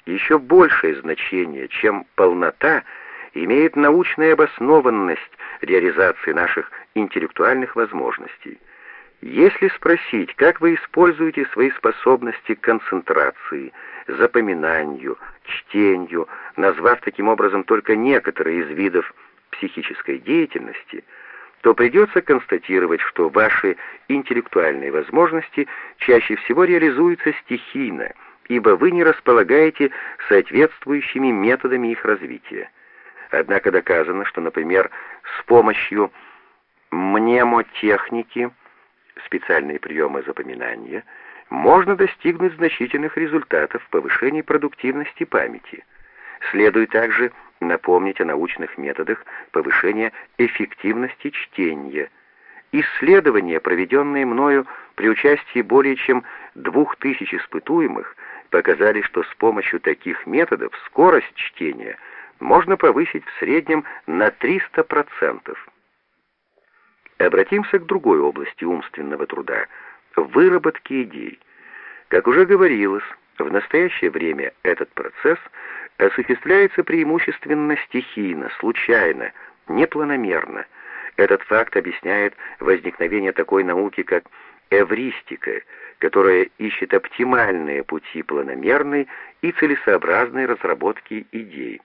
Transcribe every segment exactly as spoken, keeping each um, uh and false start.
Еще большее значение, чем полнота, имеет научная обоснованность реализации наших интеллектуальных возможностей. Если спросить, как вы используете свои способности к концентрации, запоминанию, чтению, назвав таким образом только некоторые из видов психической деятельности, то придется констатировать, что ваши интеллектуальные возможности чаще всего реализуются стихийно, ибо вы не располагаете соответствующими методами их развития. Однако доказано, что, например, с помощью мнемотехники, специальные приемы запоминания, можно достигнуть значительных результатов в повышении продуктивности памяти. Следует также напомнить о научных методах повышения эффективности чтения. Исследования, проведенные мною при участии более чем двух тысяч испытуемых, показали, что с помощью таких методов скорость чтения можно повысить в среднем на триста процентов. Обратимся к другой области умственного труда – выработке идей. Как уже говорилось, в настоящее время этот процесс осуществляется преимущественно стихийно, случайно, непланомерно. Этот факт объясняет возникновение такой науки, как эвристика, которая ищет оптимальные пути планомерной и целесообразной разработки идей.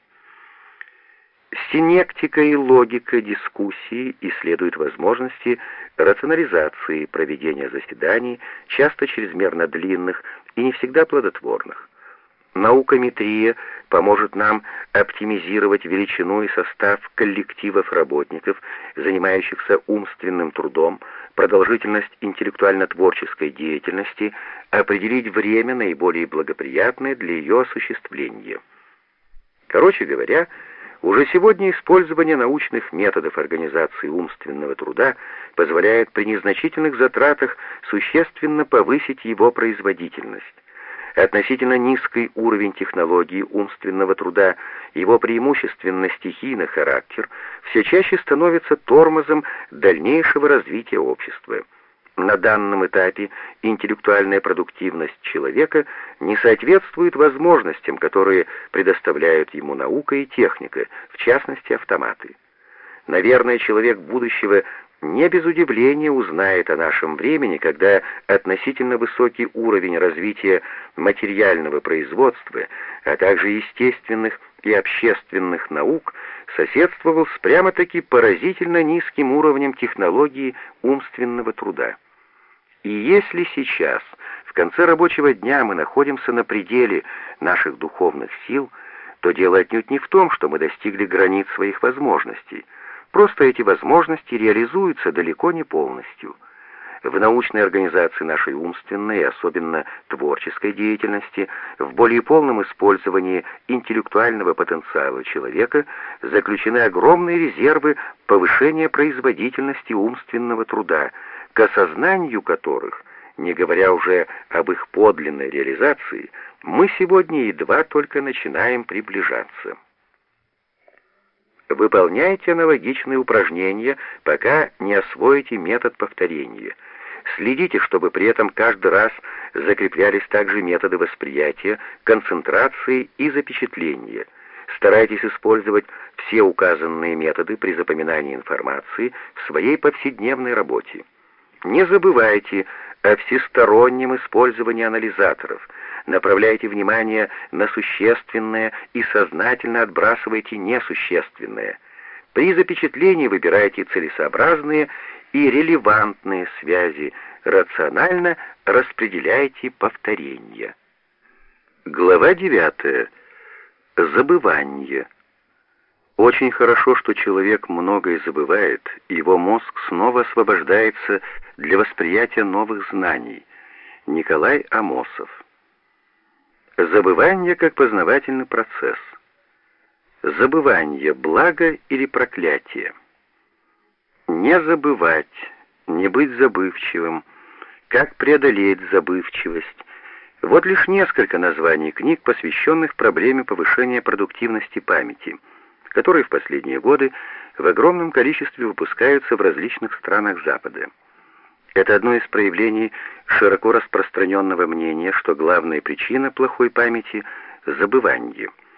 Синектика и логика дискуссии исследуют возможности рационализации проведения заседаний, часто чрезмерно длинных и не всегда плодотворных. Наукометрия поможет нам оптимизировать величину и состав коллективов работников, занимающихся умственным трудом, продолжительность интеллектуально-творческой деятельности, определить время, наиболее благоприятное для ее осуществления. Короче говоря, уже сегодня использование научных методов организации умственного труда позволяет при незначительных затратах существенно повысить его производительность. Относительно низкий уровень технологии умственного труда, его преимущественно стихийный характер, все чаще становится тормозом дальнейшего развития общества. На данном этапе интеллектуальная продуктивность человека не соответствует возможностям, которые предоставляют ему наука и техника, в частности автоматы. Наверное, человек будущего не без удивления узнает о нашем времени, когда относительно высокий уровень развития материального производства, а также естественных и общественных наук соседствовал с прямо-таки поразительно низким уровнем технологии умственного труда. И если сейчас, в конце рабочего дня, мы находимся на пределе наших духовных сил, то дело отнюдь не в том, что мы достигли границ своих возможностей. Просто эти возможности реализуются далеко не полностью. В научной организации нашей умственной и особенно творческой деятельности, в более полном использовании интеллектуального потенциала человека заключены огромные резервы повышения производительности умственного труда, к осознанию которых, не говоря уже об их подлинной реализации, мы сегодня едва только начинаем приближаться. Выполняйте аналогичные упражнения, пока не освоите метод повторения. Следите, чтобы при этом каждый раз закреплялись также методы восприятия, концентрации и запечатления. Старайтесь использовать все указанные методы при запоминании информации в своей повседневной работе. Не забывайте о всестороннем использовании анализаторов. Направляйте внимание на существенное и сознательно отбрасывайте несущественное. При запечатлении выбирайте целесообразные и релевантные связи, рационально распределяйте повторения. Глава девятая. Забывание. Очень хорошо, что человек многое забывает, и его мозг снова освобождается для восприятия новых знаний. Николай Амосов. Забывание как познавательный процесс. Забывание – благо или проклятие? Не забывать, не быть забывчивым, как преодолеть забывчивость. Вот лишь несколько названий книг, посвященных проблеме повышения продуктивности памяти, которые в последние годы в огромном количестве выпускаются в различных странах Запада. Это одно из проявлений широко распространенного мнения, что главная причина плохой памяти забывании.